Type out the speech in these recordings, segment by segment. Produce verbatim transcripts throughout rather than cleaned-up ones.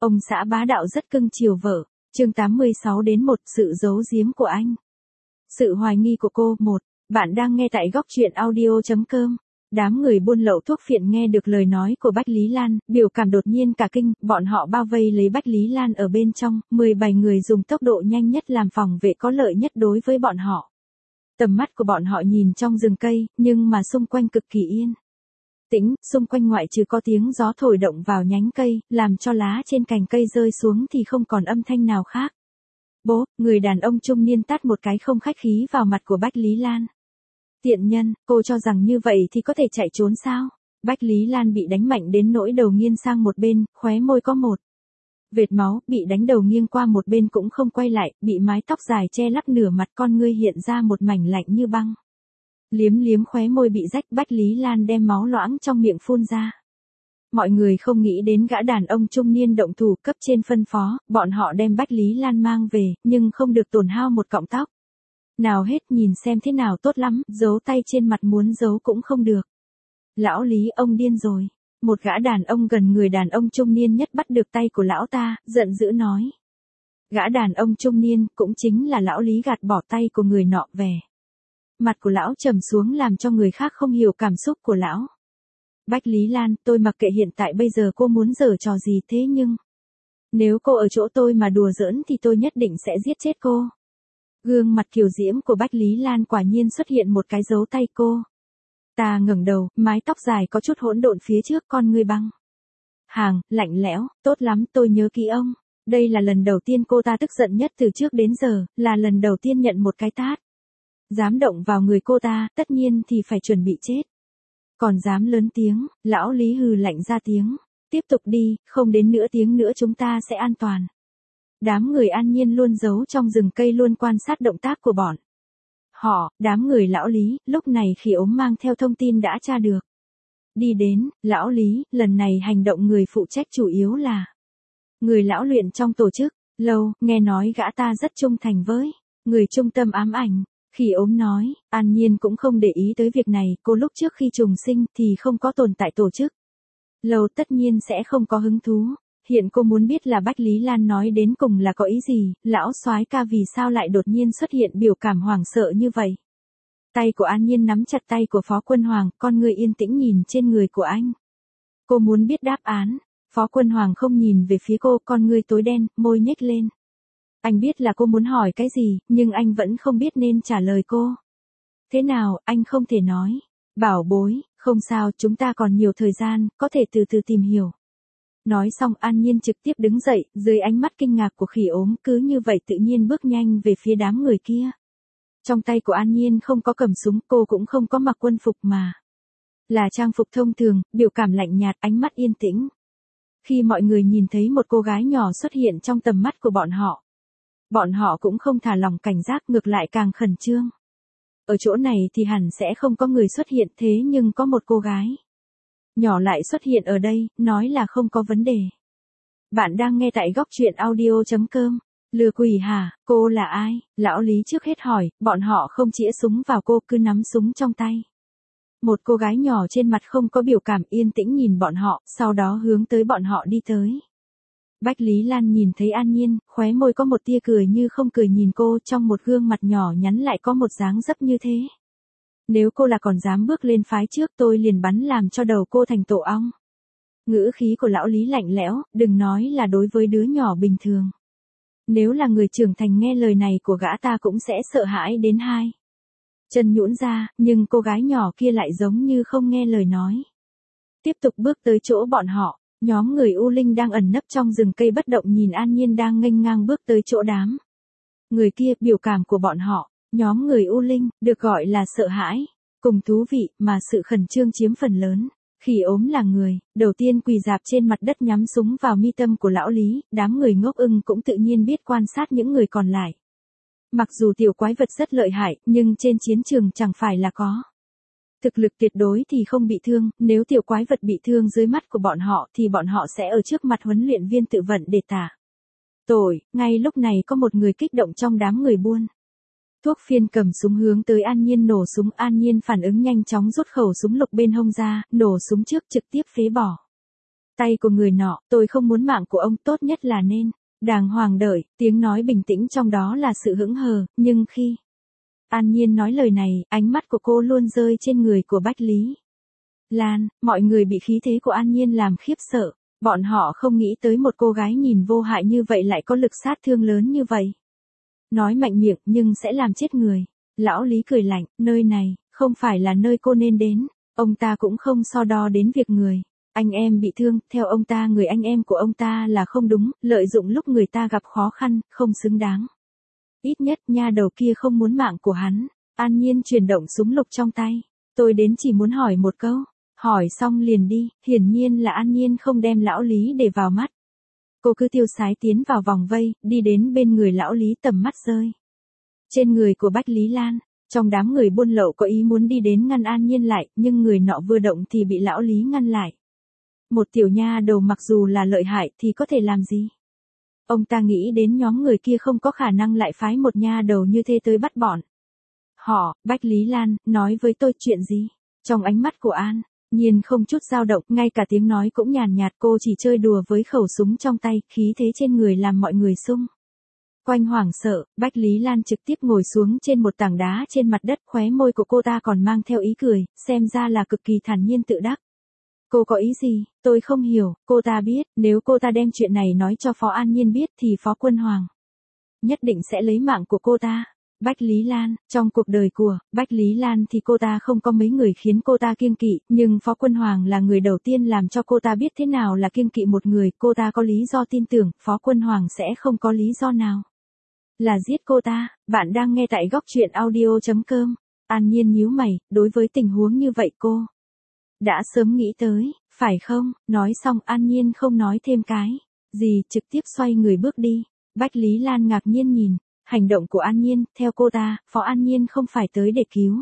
Ông xã bá đạo rất cưng chiều vợ. Chương tám mươi sáu đến một, sự giấu giếm của anh. Sự hoài nghi của cô. Một. Bạn đang nghe tại góc truyện audio chấm com. Đám người buôn lậu thuốc phiện nghe được lời nói của Bách Lý Lan, biểu cảm đột nhiên cả kinh, bọn họ bao vây lấy Bách Lý Lan ở bên trong, mười bảy người dùng tốc độ nhanh nhất làm phòng vệ có lợi nhất đối với bọn họ. Tầm mắt của bọn họ nhìn trong rừng cây, nhưng mà xung quanh cực kỳ yên tĩnh, xung quanh ngoại trừ có tiếng gió thổi động vào nhánh cây, làm cho lá trên cành cây rơi xuống thì không còn âm thanh nào khác. Bố, người đàn ông trung niên tát một cái không khách khí vào mặt của Bách Lý Lan. Tiện nhân, cô cho rằng như vậy thì có thể chạy trốn sao? Bách Lý Lan bị đánh mạnh đến nỗi đầu nghiêng sang một bên, khóe môi có một vệt máu, bị đánh đầu nghiêng qua một bên cũng không quay lại, bị mái tóc dài che lấp nửa mặt, con ngươi hiện ra một mảnh lạnh như băng. Liếm liếm khóe môi bị rách, Bách Lý Lan đem máu loãng trong miệng phun ra. Mọi người không nghĩ đến gã đàn ông trung niên động thủ, cấp trên phân phó, bọn họ đem Bách Lý Lan mang về, nhưng không được tổn hao một cọng tóc nào hết, nhìn xem thế nào tốt lắm, giấu tay trên mặt muốn giấu cũng không được. Lão Lý, ông điên rồi. Một gã đàn ông gần người đàn ông trung niên nhất bắt được tay của lão ta, giận dữ nói. Gã đàn ông trung niên, cũng chính là lão Lý, gạt bỏ tay của người nọ về. Mặt của lão trầm xuống làm cho người khác không hiểu cảm xúc của lão. Bách Lý Lan, tôi mặc kệ hiện tại bây giờ cô muốn giở trò gì thế nhưng... Nếu cô ở chỗ tôi mà đùa giỡn thì tôi nhất định sẽ giết chết cô. Gương mặt kiều diễm của Bách Lý Lan quả nhiên xuất hiện một cái dấu tay cô. Ta ngẩng đầu, mái tóc dài có chút hỗn độn phía trước, con ngươi băng hàng, lạnh lẽo, tốt lắm, tôi nhớ kỹ ông. Đây là lần đầu tiên cô ta tức giận nhất từ trước đến giờ, là lần đầu tiên nhận một cái tát. Dám động vào người cô ta, tất nhiên thì phải chuẩn bị chết. Còn dám lớn tiếng, lão Lý hừ lạnh ra tiếng. Tiếp tục đi, không đến nửa tiếng nữa chúng ta sẽ an toàn. Đám người an nhiên luôn giấu trong rừng cây luôn quan sát động tác của bọn họ. Đám người lão Lý, lúc này Khỉ Ốm mang theo thông tin đã tra được. Đi đến, lão Lý, lần này hành động người phụ trách chủ yếu là người lão luyện trong tổ chức. Lâu, nghe nói gã ta rất trung thành với người trung tâm ám ảnh. Khỉ Ốm nói, an nhiên cũng không để ý tới việc này, cô lúc trước khi trùng sinh thì không có tồn tại tổ chức. Lâu tất nhiên sẽ không có hứng thú. Hiện cô muốn biết là Bách Lý Lan nói đến cùng là có ý gì, lão soái ca vì sao lại đột nhiên xuất hiện biểu cảm hoảng sợ như vậy. Tay của An Nhiên nắm chặt tay của Phó Quân Hoàng, con người yên tĩnh nhìn trên người của anh. Cô muốn biết đáp án. Phó Quân Hoàng không nhìn về phía cô, con người tối đen, môi nhếch lên. Anh biết là cô muốn hỏi cái gì, nhưng anh vẫn không biết nên trả lời cô. Thế nào, anh không thể nói. Bảo bối, không sao, chúng ta còn nhiều thời gian, có thể từ từ tìm hiểu. Nói xong An Nhiên trực tiếp đứng dậy, dưới ánh mắt kinh ngạc của Khỉ Ốm, cứ như vậy tự nhiên bước nhanh về phía đám người kia. Trong tay của An Nhiên không có cầm súng, cô cũng không có mặc quân phục mà là trang phục thông thường, biểu cảm lạnh nhạt, ánh mắt yên tĩnh. Khi mọi người nhìn thấy một cô gái nhỏ xuất hiện trong tầm mắt của bọn họ, bọn họ cũng không thả lỏng cảnh giác, ngược lại càng khẩn trương. Ở chỗ này thì hẳn sẽ không có người xuất hiện, thế nhưng có một cô gái nhỏ lại xuất hiện ở đây, nói là không có vấn đề. Bạn đang nghe tại góc truyện audio chấm com. Lừa quỷ hả, cô là ai? Lão Lý trước hết hỏi, bọn họ không chĩa súng vào cô, cứ nắm súng trong tay. Một cô gái nhỏ trên mặt không có biểu cảm, yên tĩnh nhìn bọn họ, sau đó hướng tới bọn họ đi tới. Bách Lý Lan nhìn thấy An Nhiên, khóe môi có một tia cười như không cười nhìn cô, trong một gương mặt nhỏ nhắn lại có một dáng dấp như thế. Nếu cô là còn dám bước lên phái trước, tôi liền bắn làm cho đầu cô thành tổ ong. Ngữ khí của lão Lý lạnh lẽo, đừng nói là đối với đứa nhỏ bình thường. Nếu là người trưởng thành nghe lời này của gã ta cũng sẽ sợ hãi đến hai chân nhũn ra, nhưng cô gái nhỏ kia lại giống như không nghe lời nói. Tiếp tục bước tới chỗ bọn họ, nhóm người U Linh đang ẩn nấp trong rừng cây bất động nhìn An Nhiên đang nghênh ngang bước tới chỗ đám người kia, biểu cảm của bọn họ. Nhóm người U Linh, được gọi là sợ hãi, cùng thú vị, mà sự khẩn trương chiếm phần lớn. Khỉ Ốm là người, đầu tiên quỳ rạp trên mặt đất nhắm súng vào mi tâm của lão Lý, đám người ngốc ưng cũng tự nhiên biết quan sát những người còn lại. Mặc dù tiểu quái vật rất lợi hại, nhưng trên chiến trường chẳng phải là có thực lực tuyệt đối thì không bị thương, nếu tiểu quái vật bị thương dưới mắt của bọn họ thì bọn họ sẽ ở trước mặt huấn luyện viên tự vận để tả tội. Ngay lúc này có một người kích động trong đám người buôn thuốc phiên cầm súng hướng tới An Nhiên nổ súng. An Nhiên phản ứng nhanh chóng rút khẩu súng lục bên hông ra, nổ súng trước trực tiếp phế bỏ tay của người nọ, tôi không muốn mạng của ông, tốt nhất là nên đàng hoàng đợi, tiếng nói bình tĩnh trong đó là sự hững hờ, nhưng khi An Nhiên nói lời này, ánh mắt của cô luôn rơi trên người của Bách Lý Lan, mọi người bị khí thế của An Nhiên làm khiếp sợ, bọn họ không nghĩ tới một cô gái nhìn vô hại như vậy lại có lực sát thương lớn như vậy. Nói mạnh miệng nhưng sẽ làm chết người. Lão Lý cười lạnh, nơi này, không phải là nơi cô nên đến, ông ta cũng không so đo đến việc người. Anh em bị thương, theo ông ta người anh em của ông ta là không đúng, lợi dụng lúc người ta gặp khó khăn, không xứng đáng. Ít nhất nha đầu kia không muốn mạng của hắn. An Nhiên chuyển động súng lục trong tay. Tôi đến chỉ muốn hỏi một câu. Hỏi xong liền đi, hiển nhiên là An Nhiên không đem lão Lý để vào mắt. Cô cứ tiêu sái tiến vào vòng vây, đi đến bên người lão Lý, tầm mắt rơi trên người của Bách Lý Lan. Trong đám người buôn lậu có ý muốn đi đến ngăn An Nhiên lại, nhưng người nọ vừa động thì bị lão Lý ngăn lại. Một tiểu nha đầu mặc dù là lợi hại thì có thể làm gì? Ông ta nghĩ đến nhóm người kia không có khả năng lại phái một nha đầu như thế tới bắt bọn họ. Bách Lý Lan, nói với tôi chuyện gì? Trong ánh mắt của An Nhiên không chút dao động, ngay cả tiếng nói cũng nhàn nhạt, cô chỉ chơi đùa với khẩu súng trong tay, khí thế trên người làm mọi người xung quanh hoảng sợ. Bách Lý Lan trực tiếp ngồi xuống trên một tảng đá trên mặt đất, khóe môi của cô ta còn mang theo ý cười, xem ra là cực kỳ thản nhiên tự đắc. Cô có ý gì, tôi không hiểu, cô ta biết, nếu cô ta đem chuyện này nói cho Phó An Nhiên biết thì Phó Quân Hoàng nhất định sẽ lấy mạng của cô ta. Bách Lý Lan, trong cuộc đời của Bách Lý Lan thì cô ta không có mấy người khiến cô ta kiêng kỵ, nhưng Phó Quân Hoàng là người đầu tiên làm cho cô ta biết thế nào là kiêng kỵ một người, cô ta có lý do tin tưởng, Phó Quân Hoàng sẽ không có lý do nào là giết cô ta. Bạn đang nghe tại góc truyện audio chấm com. An Nhiên nhíu mày, đối với tình huống như vậy cô đã sớm nghĩ tới, phải không? Nói xong An Nhiên không nói thêm cái gì, trực tiếp xoay người bước đi. Bách Lý Lan ngạc nhiên nhìn hành động của An Nhiên, theo cô ta, Phó An Nhiên không phải tới để cứu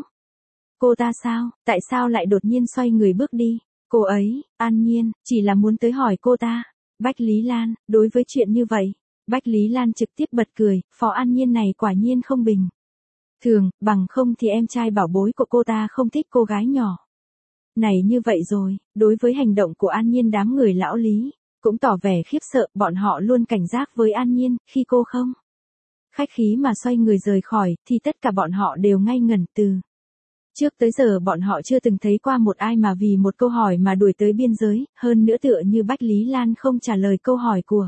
cô ta sao, tại sao lại đột nhiên xoay người bước đi? Cô ấy, An Nhiên, chỉ là muốn tới hỏi cô ta. Bách Lý Lan, đối với chuyện như vậy, Bách Lý Lan trực tiếp bật cười, Phó An Nhiên này quả nhiên không bình thường, bằng không thì em trai bảo bối của cô ta không thích cô gái nhỏ này như vậy rồi. Đối với hành động của An Nhiên, đám người lão Lý cũng tỏ vẻ khiếp sợ, bọn họ luôn cảnh giác với An Nhiên, khi cô không khách khí mà xoay người rời khỏi, thì tất cả bọn họ đều ngây ngẩn. Từ trước tới giờ bọn họ chưa từng thấy qua một ai mà vì một câu hỏi mà đuổi tới biên giới, hơn nữa tựa như Bách Lý Lan không trả lời câu hỏi của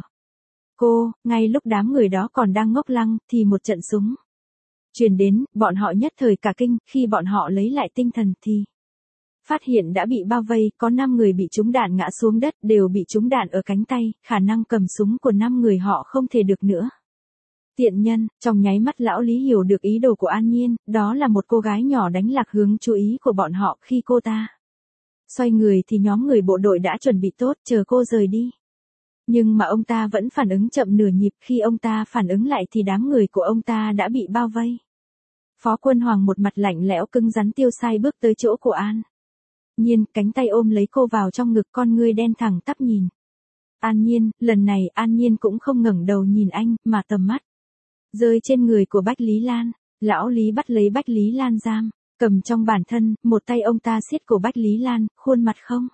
cô. Ngay lúc đám người đó còn đang ngốc lăng, thì một trận súng truyền đến, bọn họ nhất thời cả kinh, khi bọn họ lấy lại tinh thần thì phát hiện đã bị bao vây, có năm người bị trúng đạn ngã xuống đất, đều bị trúng đạn ở cánh tay, khả năng cầm súng của năm người họ không thể được nữa. Tiện nhân, trong nháy mắt lão Lý hiểu được ý đồ của An Nhiên, đó là một cô gái nhỏ đánh lạc hướng chú ý của bọn họ. Khi cô ta xoay người thì nhóm người bộ đội đã chuẩn bị tốt, chờ cô rời đi. Nhưng mà ông ta vẫn phản ứng chậm nửa nhịp, khi ông ta phản ứng lại thì đám người của ông ta đã bị bao vây. Phó Quân Hoàng một mặt lạnh lẽo cứng rắn tiêu sai bước tới chỗ của An Nhiên, cánh tay ôm lấy cô vào trong ngực, con ngươi đen thẳng tắp nhìn An Nhiên. Lần này An Nhiên cũng không ngẩng đầu nhìn anh, mà tầm mắt rơi trên người của Bách Lý Lan. Lão Lý bắt lấy Bách Lý Lan giam cầm trong bản thân, một tay ông ta siết cổ Bách Lý Lan, khuôn mặt không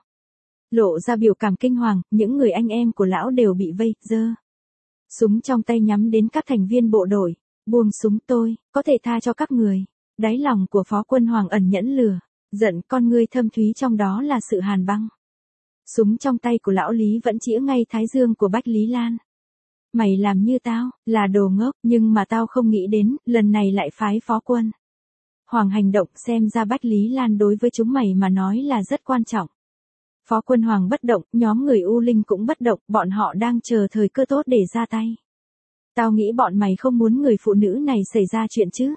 lộ ra biểu cảm kinh hoàng. Những người anh em của lão đều bị vây, giơ súng trong tay nhắm đến các thành viên bộ đội. Buông súng, tôi có thể tha cho các người. Đáy lòng của Phó Quân Hoàng ẩn nhẫn lửa giận, con ngươi thâm thúy trong đó là sự hàn băng. Súng trong tay của lão Lý vẫn chĩa ngay thái dương của Bách Lý Lan. Mày làm như tao, là đồ ngốc, nhưng mà tao không nghĩ đến, lần này lại phái Phó Quân Hoàng hành động, xem ra Bách Lý Lan đối với chúng mày mà nói là rất quan trọng. Phó Quân Hoàng bất động, nhóm người U Linh cũng bất động, bọn họ đang chờ thời cơ tốt để ra tay. Tao nghĩ bọn mày không muốn người phụ nữ này xảy ra chuyện chứ.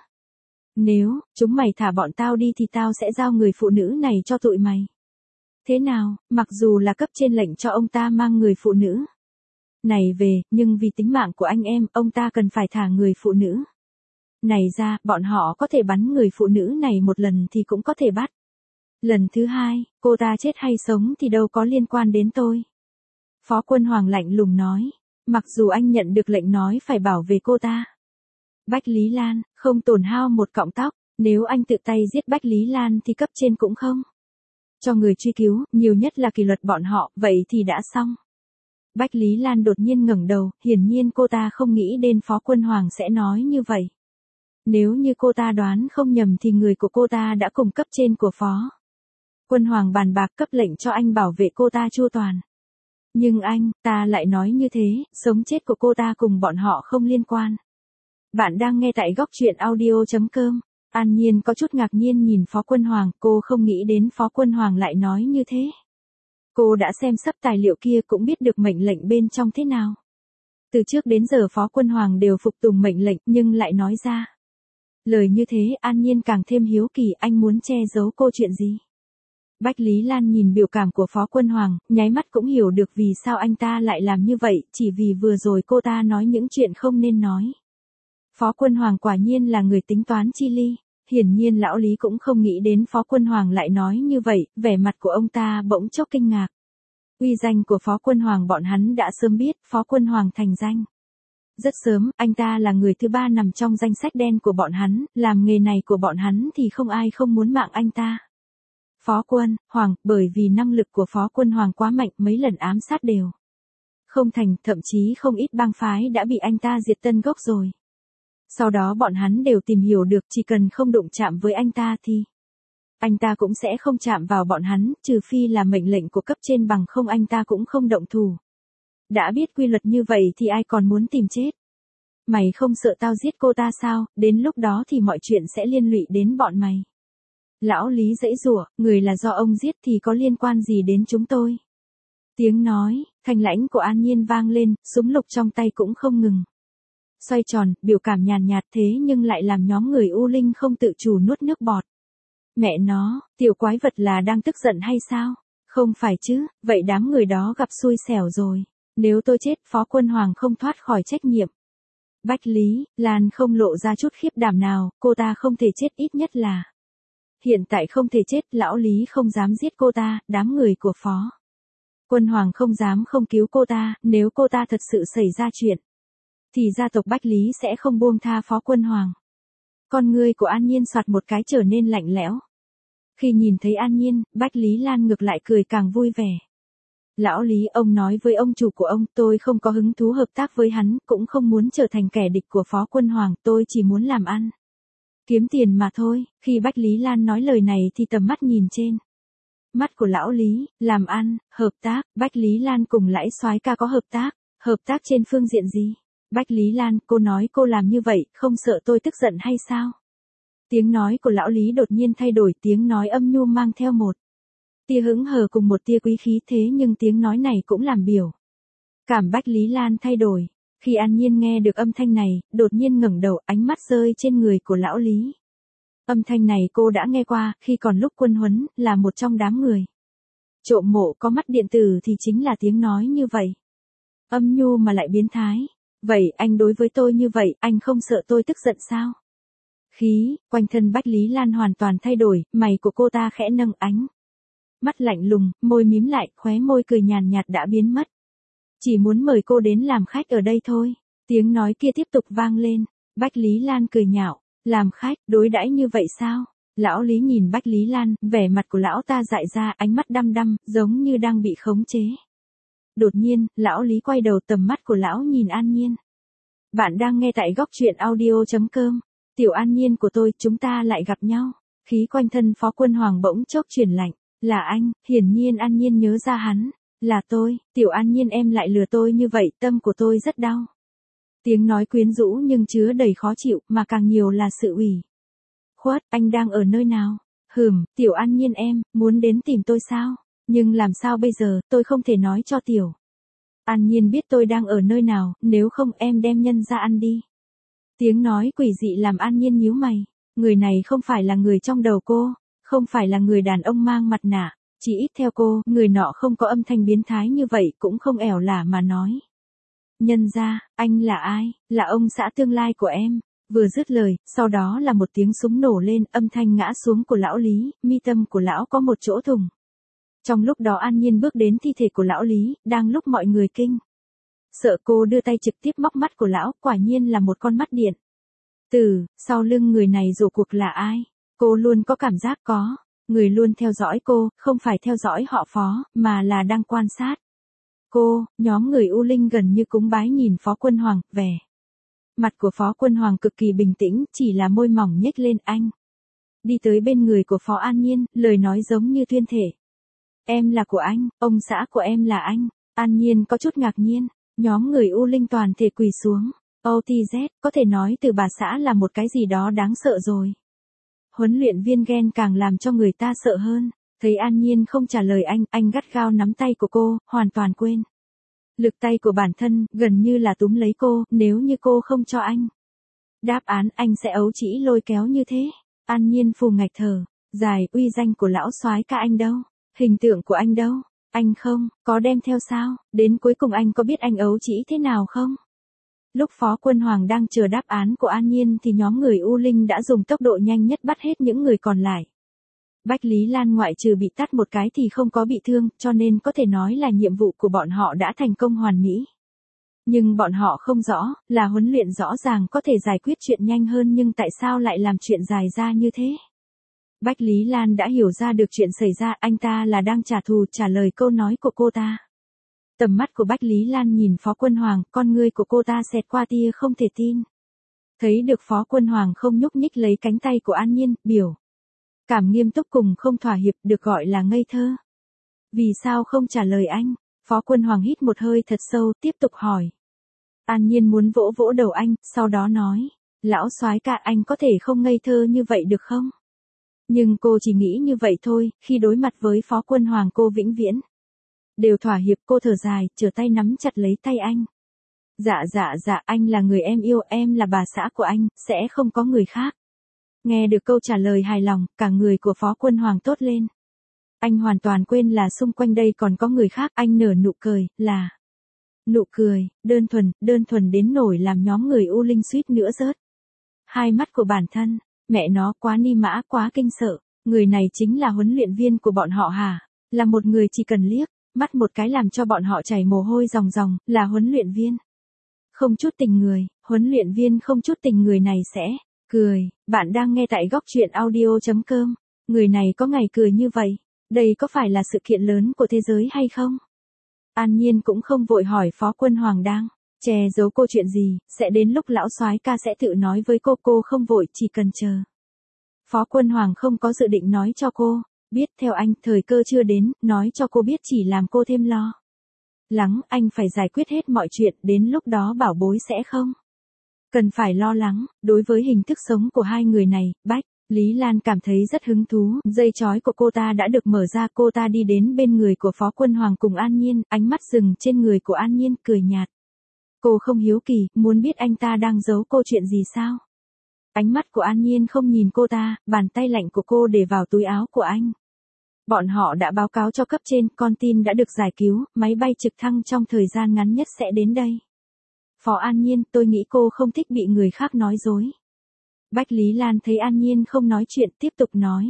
Nếu chúng mày thả bọn tao đi thì tao sẽ giao người phụ nữ này cho tụi mày. Thế nào, mặc dù là cấp trên lệnh cho ông ta mang người phụ nữ này về, nhưng vì tính mạng của anh em, ông ta cần phải thả người phụ nữ này ra. Bọn họ có thể bắn người phụ nữ này một lần thì cũng có thể bắt lần thứ hai, cô ta chết hay sống thì đâu có liên quan đến tôi. Phó Quân Hoàng lạnh lùng nói, mặc dù anh nhận được lệnh nói phải bảo vệ cô ta Bách Lý Lan, không tổn hao một cọng tóc, nếu anh tự tay giết Bách Lý Lan thì cấp trên cũng không cho người truy cứu, nhiều nhất là kỷ luật bọn họ, vậy thì đã xong. Bách Lý Lan đột nhiên ngẩng đầu, hiển nhiên cô ta không nghĩ đến Phó Quân Hoàng sẽ nói như vậy. Nếu như cô ta đoán không nhầm thì người của cô ta đã cùng cấp trên của Phó Quân Hoàng bàn bạc cấp lệnh cho anh bảo vệ cô ta chu toàn. Nhưng anh, ta lại nói như thế, sống chết của cô ta cùng bọn họ không liên quan. Bạn đang nghe tại góc truyện audio chấm com. An Nhiên có chút ngạc nhiên nhìn Phó Quân Hoàng, cô không nghĩ đến Phó Quân Hoàng lại nói như thế. Cô đã xem sắp tài liệu kia cũng biết được mệnh lệnh bên trong thế nào. Từ trước đến giờ Phó Quân Hoàng đều phục tùng mệnh lệnh nhưng lại nói ra lời như thế, An Nhiên càng thêm hiếu kỳ, anh muốn che giấu cô chuyện gì. Bách Lý Lan nhìn biểu cảm của Phó Quân Hoàng, nháy mắt cũng hiểu được vì sao anh ta lại làm như vậy, chỉ vì vừa rồi cô ta nói những chuyện không nên nói. Phó Quân Hoàng quả nhiên là người tính toán chi ly, hiển nhiên lão Lý cũng không nghĩ đến Phó Quân Hoàng lại nói như vậy, vẻ mặt của ông ta bỗng chốc kinh ngạc. Uy danh của Phó Quân Hoàng bọn hắn đã sớm biết, Phó Quân Hoàng thành danh. Rất sớm, anh ta là người thứ ba nằm trong danh sách đen của bọn hắn, làm nghề này của bọn hắn thì không ai không muốn mạng anh ta. Phó Quân Hoàng, bởi vì năng lực của Phó Quân Hoàng quá mạnh, mấy lần ám sát đều không thành, thậm chí không ít bang phái đã bị anh ta diệt tân gốc rồi. Sau đó bọn hắn đều tìm hiểu được chỉ cần không đụng chạm với anh ta thì anh ta cũng sẽ không chạm vào bọn hắn, trừ phi là mệnh lệnh của cấp trên, bằng không anh ta cũng không động thủ. Đã biết quy luật như vậy thì ai còn muốn tìm chết. Mày không sợ tao giết cô ta sao, đến lúc đó thì mọi chuyện sẽ liên lụy đến bọn mày. Lão Lý giãy giụa, người là do ông giết thì có liên quan gì đến chúng tôi. Tiếng nói thanh lãnh của An Nhiên vang lên, súng lục trong tay cũng không ngừng xoay tròn, biểu cảm nhàn nhạt thế nhưng lại làm nhóm người U Linh không tự chủ nuốt nước bọt. Mẹ nó, tiểu quái vật là đang tức giận hay sao? Không phải chứ, vậy đám người đó gặp xui xẻo rồi. Nếu tôi chết, Phó Quân Hoàng không thoát khỏi trách nhiệm. Bách Lý Lan không lộ ra chút khiếp đảm nào, cô ta không thể chết, ít nhất là hiện tại không thể chết, lão Lý không dám giết cô ta, đám người của Phó Quân Hoàng không dám không cứu cô ta, nếu cô ta thật sự xảy ra chuyện thì gia tộc Bách Lý sẽ không buông tha Phó Quân Hoàng. Con ngươi của An Nhiên soạt một cái trở nên lạnh lẽo. Khi nhìn thấy An Nhiên, Bách Lý Lan ngược lại cười càng vui vẻ. Lão Lý, ông nói với ông chủ của ông, tôi không có hứng thú hợp tác với hắn, cũng không muốn trở thành kẻ địch của Phó Quân Hoàng, tôi chỉ muốn làm ăn, kiếm tiền mà thôi. Khi Bách Lý Lan nói lời này thì tầm mắt nhìn trên mắt của lão Lý, làm ăn, hợp tác, Bách Lý Lan cùng Lãi Soái ca có hợp tác, hợp tác trên phương diện gì? Bách Lý Lan, cô nói cô làm như vậy, không sợ tôi tức giận hay sao? Tiếng nói của lão Lý đột nhiên thay đổi, tiếng nói âm nhu mang theo một tia hững hờ cùng một tia quý khí, thế nhưng tiếng nói này cũng làm biểu cảm Bách Lý Lan thay đổi. Khi An Nhiên nghe được âm thanh này, đột nhiên ngẩng đầu, ánh mắt rơi trên người của lão Lý. Âm thanh này cô đã nghe qua, khi còn lúc quân huấn, là một trong đám người trộm mộ có mắt điện tử thì chính là tiếng nói như vậy. Âm nhu mà lại biến thái. Vậy anh đối với tôi như vậy, anh không sợ tôi tức giận sao? Khí quanh thân Bách Lý Lan hoàn toàn thay đổi, mày của cô ta khẽ nâng, ánh mắt lạnh lùng, môi mím lại, khóe môi cười nhàn nhạt đã biến mất. Chỉ muốn mời cô đến làm khách ở đây thôi. Tiếng nói kia tiếp tục vang lên. Bách Lý Lan cười nhạo, làm khách, đối đãi như vậy sao? Lão Lý nhìn Bách Lý Lan, vẻ mặt của lão ta dại ra, ánh mắt đăm đăm, giống như đang bị khống chế. Đột nhiên, lão Lý quay đầu, tầm mắt của lão nhìn An Nhiên. Bạn đang nghe tại góc truyện audio chấm com. Tiểu An Nhiên của tôi, chúng ta lại gặp nhau. Khí quanh thân Phó Quân Hoàng bỗng chốc chuyển lạnh. Là anh, hiển nhiên An Nhiên nhớ ra hắn. Là tôi, Tiểu An Nhiên, em lại lừa tôi như vậy, tâm của tôi rất đau. Tiếng nói quyến rũ nhưng chứa đầy khó chịu, mà càng nhiều là sự ủy khuất. Anh đang ở nơi nào? Hừm, Tiểu An Nhiên em, muốn đến tìm tôi sao? Nhưng làm sao bây giờ, tôi không thể nói cho Tiểu An Nhiên biết tôi đang ở nơi nào, nếu không em đem nhân ra ăn đi. Tiếng nói quỷ dị làm An Nhiên nhíu mày. Người này không phải là người trong đầu cô, không phải là người đàn ông mang mặt nạ, chỉ ít theo cô, người nọ không có âm thanh biến thái như vậy, cũng không ẻo lả mà nói. Nhân ra, anh là ai? Là ông xã tương lai của em. Vừa dứt lời, sau đó là một tiếng súng nổ lên, âm thanh ngã xuống của lão Lý, mi tâm của lão có một chỗ thủng. Trong lúc đó An Nhiên bước đến thi thể của lão Lý, đang lúc mọi người kinh sợ, cô đưa tay trực tiếp móc mắt của lão, quả nhiên là một con mắt điện tử. Sau lưng người này rốt cuộc là ai? Cô luôn có cảm giác có Người luôn theo dõi cô, không phải theo dõi họ Phó, mà là đang quan sát. Cô, nhóm người U Linh gần như cúng bái nhìn Phó Quân Hoàng, vẻ. Mặt của Phó Quân Hoàng cực kỳ bình tĩnh, chỉ là môi mỏng nhếch lên anh. Đi tới bên người của Phó An Nhiên, lời nói giống như tuyên thể. Em là của anh, ông xã của em là anh. An Nhiên có chút ngạc nhiên, nhóm người U Linh toàn thể quỳ xuống. ô tê dét, có thể nói từ bà xã là một cái gì đó đáng sợ rồi. Huấn luyện viên ghen càng làm cho người ta sợ hơn. Thấy An Nhiên không trả lời anh, anh gắt gao nắm tay của cô, hoàn toàn quên. Lực tay của bản thân, gần như là túm lấy cô, nếu như cô không cho anh. Đáp án anh sẽ ấu trĩ lôi kéo như thế. An Nhiên phù ngạch thở, dài, uy danh của lão soái ca anh đâu? Hình tượng của anh đâu? Anh không, có đem theo sao? Đến cuối cùng anh có biết anh ấu trĩ thế nào không? Lúc Phó Quân Hoàng đang chờ đáp án của An Nhiên thì nhóm người U Linh đã dùng tốc độ nhanh nhất bắt hết những người còn lại. Bách Lý Lan ngoại trừ bị tát một cái thì không có bị thương, cho nên có thể nói là nhiệm vụ của bọn họ đã thành công hoàn mỹ. Nhưng bọn họ không rõ, là huấn luyện rõ ràng có thể giải quyết chuyện nhanh hơn nhưng tại sao lại làm chuyện dài ra như thế? Bách Lý Lan đã hiểu ra được chuyện xảy ra, anh ta là đang trả thù trả lời câu nói của cô ta. Tầm mắt của Bách Lý Lan nhìn Phó Quân Hoàng, con ngươi của cô ta xẹt qua tia không thể tin. Thấy được Phó Quân Hoàng không nhúc nhích lấy cánh tay của An Nhiên, biểu. Cảm nghiêm túc cùng không thỏa hiệp được gọi là ngây thơ. Vì sao không trả lời anh? Phó Quân Hoàng hít một hơi thật sâu, tiếp tục hỏi. An Nhiên muốn vỗ vỗ đầu anh, sau đó nói. Lão soái ca, anh có thể không ngây thơ như vậy được không? Nhưng cô chỉ nghĩ như vậy thôi, khi đối mặt với Phó Quân Hoàng cô vĩnh viễn. Đều thỏa hiệp, cô thở dài, trở tay nắm chặt lấy tay anh. Dạ dạ dạ, anh là người em yêu, em là bà xã của anh, sẽ không có người khác. Nghe được câu trả lời hài lòng, cả người của Phó Quân Hoàng tốt lên. Anh hoàn toàn quên là xung quanh đây còn có người khác, anh nở nụ cười, là. Nụ cười, đơn thuần, đơn thuần đến nổi làm nhóm người U Linh suýt nữa rớt. Hai mắt của bản thân, mẹ nó quá ni mã, quá kinh sợ, người này chính là huấn luyện viên của bọn họ hả? Là một người chỉ cần liếc, mắt một cái làm cho bọn họ chảy mồ hôi ròng ròng, là huấn luyện viên. Không chút tình người, huấn luyện viên không chút tình người này sẽ cười. Bạn đang nghe tại góc truyện audio chấm com. Người này có ngày cười như vậy, đây có phải là sự kiện lớn của thế giới hay không? An Nhiên cũng không vội hỏi Phó Quân Hoàng đang che giấu cô chuyện gì, sẽ đến lúc lão soái ca sẽ tự nói với cô, cô không vội, chỉ cần chờ. Phó Quân Hoàng không có dự định nói cho cô, biết theo anh, thời cơ chưa đến, nói cho cô biết chỉ làm cô thêm lo lắng, anh phải giải quyết hết mọi chuyện, đến lúc đó bảo bối sẽ không cần phải lo lắng. Đối với hình thức sống của hai người này, Bách Lý Lan cảm thấy rất hứng thú, dây chói của cô ta đã được mở ra, cô ta đi đến bên người của Phó Quân Hoàng cùng An Nhiên, ánh mắt dừng trên người của An Nhiên, cười nhạt. Cô không hiếu kỳ, muốn biết anh ta đang giấu cô chuyện gì sao? Ánh mắt của An Nhiên không nhìn cô ta, bàn tay lạnh của cô để vào túi áo của anh. Bọn họ đã báo cáo cho cấp trên, con tin đã được giải cứu, máy bay trực thăng trong thời gian ngắn nhất sẽ đến đây. Phó An Nhiên, tôi nghĩ cô không thích bị người khác nói dối. Bách Lý Lan thấy An Nhiên không nói chuyện, tiếp tục nói.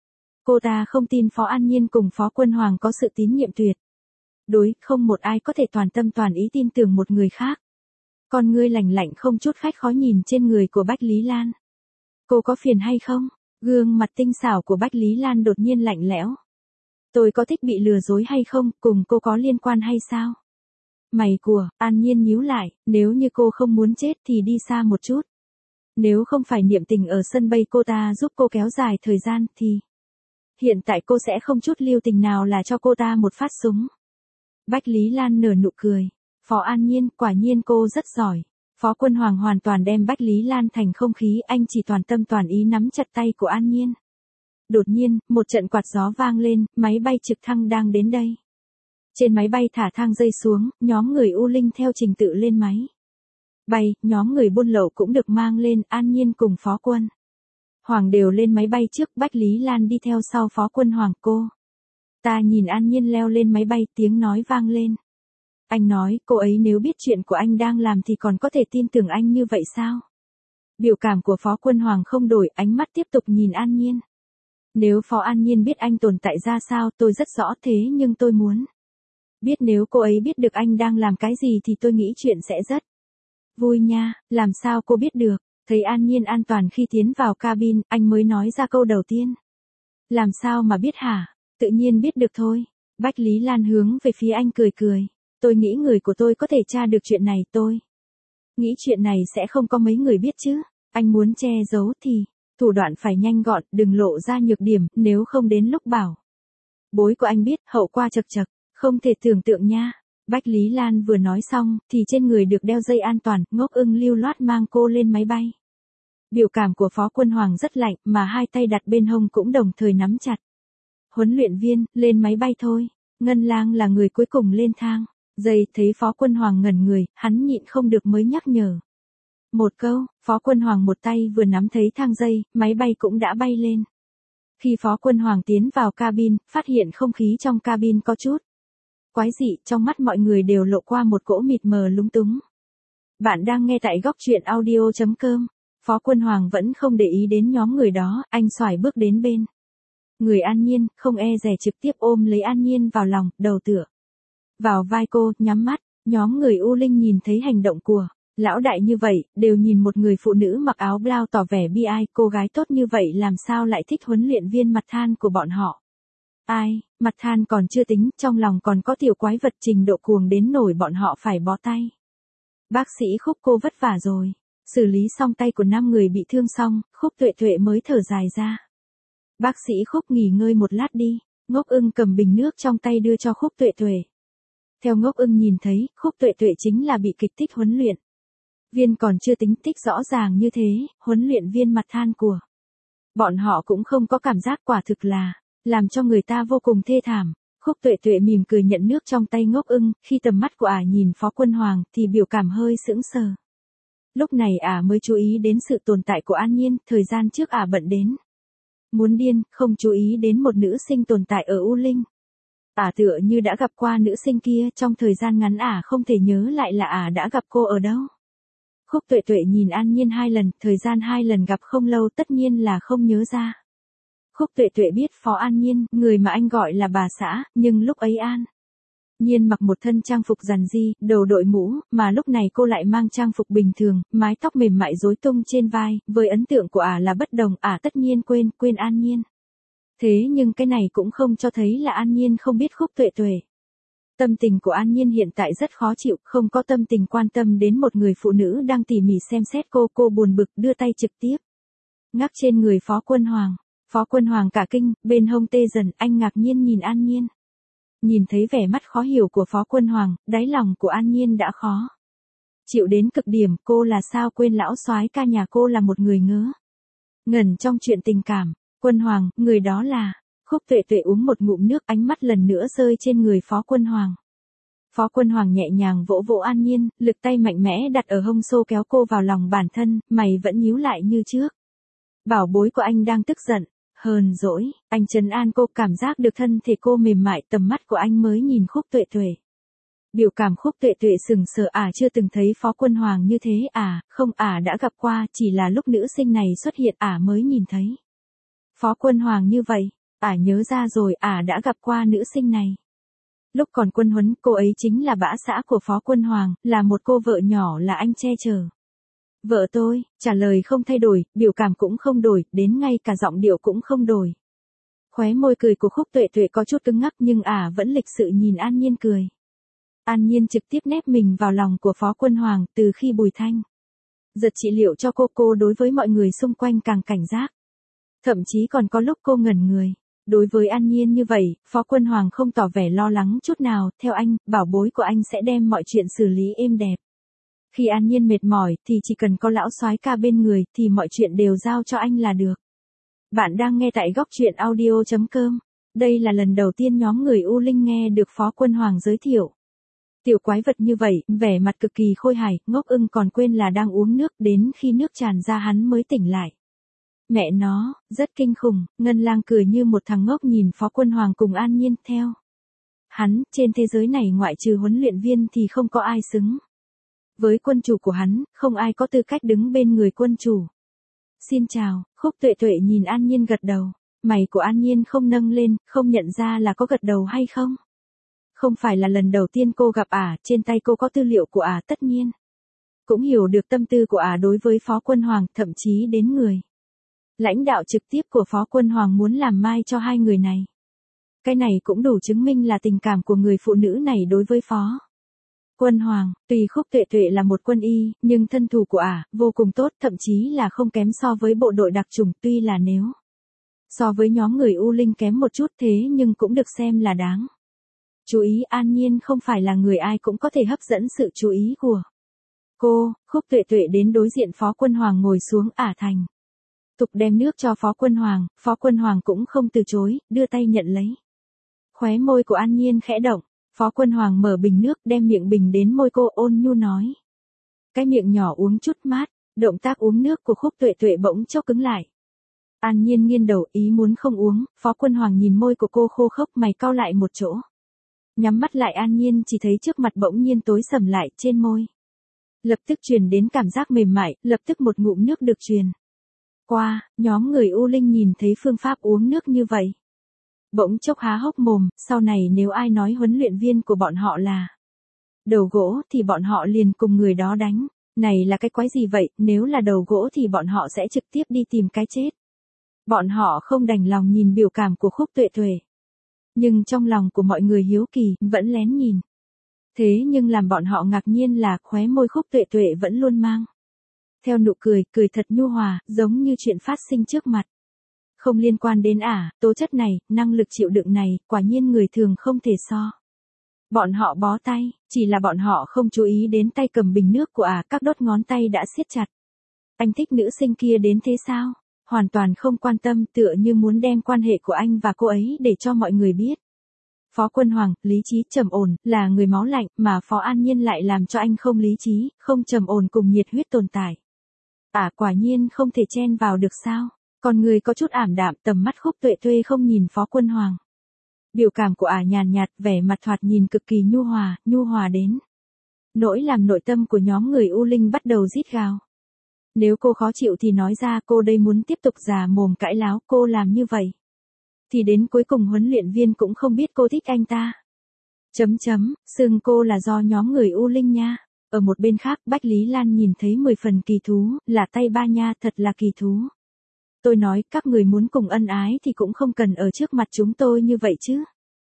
Cô ta không tin Phó An Nhiên cùng Phó Quân Hoàng có sự tín nhiệm tuyệt đối, không một ai có thể toàn tâm toàn ý tin tưởng một người khác. Con ngươi lạnh lạnh không chút khách khó nhìn trên người của Bách Lý Lan. Cô có phiền hay không? Gương mặt tinh xảo của Bách Lý Lan đột nhiên lạnh lẽo. Tôi có thích bị lừa dối hay không, cùng cô có liên quan hay sao? Mày của, An Nhiên nhíu lại, nếu như cô không muốn chết thì đi xa một chút. Nếu không phải niệm tình ở sân bay cô ta giúp cô kéo dài thời gian thì hiện tại cô sẽ không chút lưu tình nào là cho cô ta một phát súng. Bách Lý Lan nở nụ cười. Phó An Nhiên, quả nhiên cô rất giỏi. Phó Quân Hoàng hoàn toàn đem Bách Lý Lan thành không khí, anh chỉ toàn tâm toàn ý nắm chặt tay của An Nhiên. Đột nhiên, một trận quạt gió vang lên, máy bay trực thăng đang đến đây. Trên máy bay thả thang dây xuống, nhóm người U Linh theo trình tự lên máy bay, nhóm người buôn lậu cũng được mang lên, An Nhiên cùng Phó Quân Hoàng đều lên máy bay trước, Bách Lý Lan đi theo sau Phó Quân Hoàng. Cô ta nhìn An Nhiên leo lên máy bay, tiếng nói vang lên. Anh nói, cô ấy nếu biết chuyện của anh đang làm thì còn có thể tin tưởng anh như vậy sao? Biểu cảm của Phó Quân Hoàng không đổi, ánh mắt tiếp tục nhìn An Nhiên. Nếu Phó An Nhiên biết anh tồn tại ra sao, tôi rất rõ, thế nhưng tôi muốn biết nếu cô ấy biết được anh đang làm cái gì thì tôi nghĩ chuyện sẽ rất vui nha. Làm sao cô biết được? Thấy An Nhiên an toàn khi tiến vào cabin, anh mới nói ra câu đầu tiên. Làm sao mà biết hả? Tự nhiên biết được thôi. Bách Lý Lan hướng về phía anh cười cười. Tôi nghĩ người của tôi có thể tra được chuyện này, tôi nghĩ chuyện này sẽ không có mấy người biết chứ. Anh muốn che giấu thì, thủ đoạn phải nhanh gọn, đừng lộ ra nhược điểm, nếu không đến lúc bảo bối của anh biết, hậu quả chật chật, không thể tưởng tượng nha. Bách Lý Lan vừa nói xong, thì trên người được đeo dây an toàn, Ngốc Ưng lưu loát mang cô lên máy bay. Biểu cảm của Phó Quân Hoàng rất lạnh, mà hai tay đặt bên hông cũng đồng thời nắm chặt. Huấn luyện viên, lên máy bay thôi. Ngân Lang là người cuối cùng lên thang. Dây thấy Phó Quân Hoàng ngẩn người, hắn nhịn không được mới nhắc nhở. Một câu, Phó Quân Hoàng một tay vừa nắm thấy thang dây, máy bay cũng đã bay lên. Khi Phó Quân Hoàng tiến vào cabin, phát hiện không khí trong cabin có chút quái dị, trong mắt mọi người đều lộ qua một cỗ mịt mờ lúng túng. Bạn đang nghe tại góc truyện audio chấm com. Phó Quân Hoàng vẫn không để ý đến nhóm người đó, anh xoài bước đến bên người An Nhiên, không e dè trực tiếp ôm lấy An Nhiên vào lòng, đầu tựa vào vai cô, nhắm mắt. Nhóm người U Linh nhìn thấy hành động của lão đại như vậy, đều nhìn một người phụ nữ mặc áo blau tỏ vẻ bi ai, cô gái tốt như vậy làm sao lại thích huấn luyện viên mặt than của bọn họ. Ai, mặt than còn chưa tính, trong lòng còn có tiểu quái vật trình độ cuồng đến nổi bọn họ phải bó tay. Bác sĩ Khúc, cô vất vả rồi. Xử lý xong tay của năm người bị thương xong, Khúc Tuệ Tuệ mới thở dài ra. Bác sĩ Khúc, nghỉ ngơi một lát đi. Ngốc Ưng cầm bình nước trong tay đưa cho Khúc Tuệ Tuệ. Theo Ngốc Ưng nhìn thấy, Khúc Tuệ Tuệ chính là bị kịch tích huấn luyện viên còn chưa tính tích rõ ràng như thế, huấn luyện viên mặt than của bọn họ cũng không có cảm giác, quả thực là làm cho người ta vô cùng thê thảm. Khúc Tuệ Tuệ mỉm cười nhận nước trong tay Ngốc Ưng, khi tầm mắt của ả nhìn Phó Quân Hoàng thì biểu cảm hơi sững sờ. Lúc này ả mới chú ý đến sự tồn tại của An Nhiên, thời gian trước ả bận đến muốn điên, không chú ý đến một nữ sinh tồn tại ở U Linh. Ả tựa như đã gặp qua nữ sinh kia, trong thời gian ngắn ả không thể nhớ lại là ả đã gặp cô ở đâu. Khúc Tuệ Tuệ nhìn An Nhiên hai lần, thời gian hai lần gặp không lâu, tất nhiên là không nhớ ra. Khúc Tuệ Tuệ biết Phó An Nhiên, người mà anh gọi là bà xã, nhưng lúc ấy An Nhiên mặc một thân trang phục rằn ri, đầu đội mũ, mà lúc này cô lại mang trang phục bình thường, mái tóc mềm mại rối tung trên vai, với ấn tượng của ả là bất đồng, ả tất nhiên quên, quên An Nhiên. Thế nhưng cái này cũng không cho thấy là An Nhiên không biết Khúc Tuệ Tuệ. Tâm tình của An Nhiên hiện tại rất khó chịu, không có tâm tình quan tâm đến một người phụ nữ đang tỉ mỉ xem xét cô, cô buồn bực đưa tay trực tiếp ngắc trên người Phó Quân Hoàng. Phó Quân Hoàng cả kinh, bên hông tê dần, anh ngạc nhiên nhìn An Nhiên. Nhìn thấy vẻ mắt khó hiểu của Phó Quân Hoàng, đáy lòng của An Nhiên đã khó chịu đến cực điểm, cô là sao quên lão soái ca nhà cô là một người ngớ ngẩn trong chuyện tình cảm. Quân Hoàng, người đó là... Khúc Tuệ Tuệ uống một ngụm nước, ánh mắt lần nữa rơi trên người Phó Quân Hoàng. Phó Quân Hoàng nhẹ nhàng vỗ vỗ An Nhiên, lực tay mạnh mẽ đặt ở hông xô kéo cô vào lòng bản thân, mày vẫn nhíu lại như trước. Bảo bối của anh đang tức giận, hờn dỗi, anh trấn an cô, cảm giác được thân thể cô mềm mại, tầm mắt của anh mới nhìn Khúc Tuệ Tuệ. Biểu cảm Khúc Tuệ Tuệ sừng sờ, à chưa từng thấy Phó Quân Hoàng như thế, à, không, à đã gặp qua, chỉ là lúc nữ sinh này xuất hiện à mới nhìn thấy Phó Quân Hoàng như vậy. Ả à nhớ ra rồi, ả à đã gặp qua nữ sinh này. Lúc còn quân huấn, cô ấy chính là bã xã của Phó Quân Hoàng, là một cô vợ nhỏ là anh che chở. Vợ tôi, trả lời không thay đổi, biểu cảm cũng không đổi, đến ngay cả giọng điệu cũng không đổi. Khóe môi cười của Khúc Tuệ Tuệ có chút cứng ngắc nhưng ả à vẫn lịch sự nhìn An Nhiên cười. An Nhiên trực tiếp nép mình vào lòng của Phó Quân Hoàng, từ khi Bùi Thanh giật trị liệu cho cô, cô đối với mọi người xung quanh càng cảnh giác. Thậm chí còn có lúc cô ngẩn người. Đối với An Nhiên như vậy, Phó Quân Hoàng không tỏ vẻ lo lắng chút nào, theo anh, bảo bối của anh sẽ đem mọi chuyện xử lý êm đẹp. Khi An Nhiên mệt mỏi, thì chỉ cần có lão soái ca bên người, thì mọi chuyện đều giao cho anh là được. Bạn đang nghe tại góc truyện audio chấm com. Đây là lần đầu tiên nhóm người U Linh nghe được Phó Quân Hoàng giới thiệu. Tiểu quái vật như vậy, vẻ mặt cực kỳ khôi hài, Ngốc Ưng còn quên là đang uống nước, đến khi nước tràn ra hắn mới tỉnh lại. Mẹ nó, rất kinh khủng, Ngân Lang cười như một thằng ngốc nhìn Phó Quân Hoàng cùng An Nhiên, theo hắn, trên thế giới này ngoại trừ huấn luyện viên thì không có ai xứng với quân chủ của hắn, không ai có tư cách đứng bên người quân chủ. Xin chào, Khúc Tuệ Tuệ nhìn An Nhiên gật đầu, mày của An Nhiên không nâng lên, không nhận ra là có gật đầu hay không. Không phải là lần đầu tiên cô gặp ả, trên tay cô có tư liệu của ả, tất nhiên cũng hiểu được tâm tư của ả đối với Phó Quân Hoàng, thậm chí đến người Lãnh đạo trực tiếp của Phó Quân Hoàng muốn làm mai cho hai người này. Cái này cũng đủ chứng minh là tình cảm của người phụ nữ này đối với Phó Quân Hoàng. Tuy Khúc Tuệ Tuệ là một quân y, nhưng thân thủ của ả vô cùng tốt, thậm chí là không kém so với bộ đội đặc chủng, tuy là nếu so với nhóm người U Linh kém một chút thế nhưng cũng được xem là đáng chú ý. An Nhiên không phải là người ai cũng có thể hấp dẫn sự chú ý của cô. Khúc Tuệ Tuệ đến đối diện Phó Quân Hoàng ngồi xuống, ả thành tục đem nước cho Phó Quân Hoàng. Phó Quân Hoàng cũng không từ chối, đưa tay nhận lấy. Khóe môi của An Nhiên khẽ động. Phó Quân Hoàng mở bình nước, đem miệng bình đến môi cô, ôn nhu nói. Cái miệng nhỏ uống chút mát. Động tác uống nước của Khúc Tuệ Tuệ bỗng chốc cứng lại. An Nhiên nghiêng đầu, ý muốn không uống. Phó Quân Hoàng nhìn môi của cô khô khốc, mày cau lại một chỗ. Nhắm mắt lại, An Nhiên chỉ thấy trước mặt bỗng nhiên tối sầm lại, trên môi lập tức truyền đến cảm giác mềm mại, lập tức một ngụm nước được truyền qua. Nhóm người U Linh nhìn thấy phương pháp uống nước như vậy, bỗng chốc há hốc mồm. Sau này nếu ai nói huấn luyện viên của bọn họ là đầu gỗ thì bọn họ liền cùng người đó đánh. Này là cái quái gì vậy, nếu là đầu gỗ thì bọn họ sẽ trực tiếp đi tìm cái chết. Bọn họ không đành lòng nhìn biểu cảm của Khúc Tuệ Tuệ, nhưng trong lòng của mọi người hiếu kỳ, vẫn lén nhìn. Thế nhưng làm bọn họ ngạc nhiên là khóe môi Khúc Tuệ Tuệ vẫn luôn mang theo nụ cười, cười thật nhu hòa, giống như chuyện phát sinh trước mặt. Không liên quan đến ả, tố chất này, năng lực chịu đựng này, quả nhiên người thường không thể so. Bọn họ bó tay, chỉ là bọn họ không chú ý đến tay cầm bình nước của ả, các đốt ngón tay đã siết chặt. Anh thích nữ sinh kia đến thế sao? Hoàn toàn không quan tâm, tựa như muốn đem quan hệ của anh và cô ấy để cho mọi người biết. Phó Quân Hoàng, lý trí, trầm ổn, là người máu lạnh, mà Phó An Nhiên lại làm cho anh không lý trí, không trầm ổn cùng nhiệt huyết tồn tại. À, quả nhiên không thể chen vào được sao? Còn người có chút ảm đạm, tầm mắt Khúc Tuệ Tuệ không nhìn Phó Quân Hoàng. Biểu cảm của ả nhàn nhạt, vẻ mặt thoạt nhìn cực kỳ nhu hòa, nhu hòa đến nỗi làm nội tâm của nhóm người U Linh bắt đầu rít gào. Nếu cô khó chịu thì nói ra, cô đây muốn tiếp tục già mồm cãi láo. Cô làm như vậy thì đến cuối cùng huấn luyện viên cũng không biết cô thích anh ta. Chấm chấm, xưng cô là do nhóm người U Linh nha. Ở một bên khác, Bách Lý Lan nhìn thấy mười phần kỳ thú, là tay ba nha, thật là kỳ thú. Tôi nói, các người muốn cùng ân ái thì cũng không cần ở trước mặt chúng tôi như vậy chứ.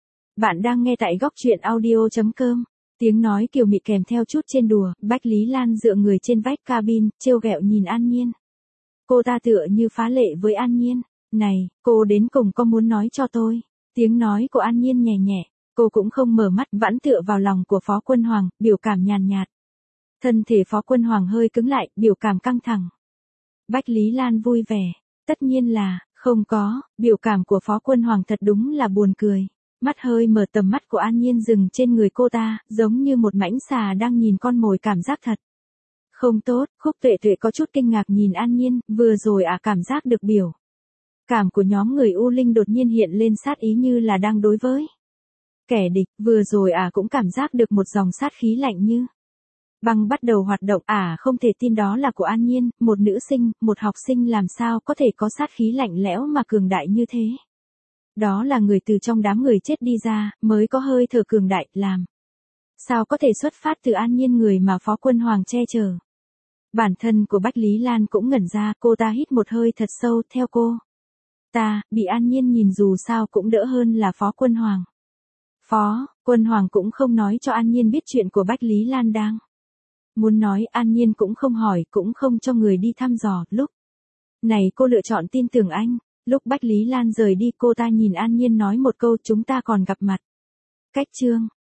Bạn đang nghe tại góc truyện audio chấm com. Tiếng nói kiều mị kèm theo chút trên đùa, Bách Lý Lan dựa người trên vách cabin, trêu ghẹo nhìn An Nhiên. Cô ta tựa như phá lệ với An Nhiên. Này, cô đến cùng có muốn nói cho tôi? Tiếng nói của An Nhiên nhẹ nhẹ, cô cũng không mở mắt, vẫn tựa vào lòng của Phó Quân Hoàng, biểu cảm nhàn nhạt. Thân thể Phó Quân Hoàng hơi cứng lại, biểu cảm căng thẳng. Bách Lý Lan vui vẻ. Tất nhiên là, không có, biểu cảm của Phó Quân Hoàng thật đúng là buồn cười. Mắt hơi mở, tầm mắt của An Nhiên dừng trên người cô ta, giống như một mãnh xà đang nhìn con mồi, cảm giác thật không tốt. Khúc Tuệ Tuệ có chút kinh ngạc nhìn An Nhiên, vừa rồi à cảm giác được biểu cảm của nhóm người U Linh đột nhiên hiện lên sát ý như là đang đối với kẻ địch, vừa rồi à cũng cảm giác được một dòng sát khí lạnh như băng bắt đầu hoạt động. À không thể tin đó là của An Nhiên, một nữ sinh, một học sinh làm sao có thể có sát khí lạnh lẽo mà cường đại như thế. Đó là người từ trong đám người chết đi ra, mới có hơi thở cường đại, làm sao có thể xuất phát từ An Nhiên, người mà Phó Quân Hoàng che chở. Bản thân của Bách Lý Lan cũng ngẩn ra, cô ta hít một hơi thật sâu, theo cô ta, bị An Nhiên nhìn dù sao cũng đỡ hơn là Phó Quân Hoàng. Phó Quân Hoàng cũng không nói cho An Nhiên biết chuyện của Bách Lý Lan đang muốn nói. An Nhiên cũng không hỏi, cũng không cho người đi thăm dò. Lúc này cô lựa chọn tin tưởng anh. Lúc Bách Lý Lan rời đi, cô ta nhìn An Nhiên nói một câu, chúng ta còn gặp mặt. Cách chương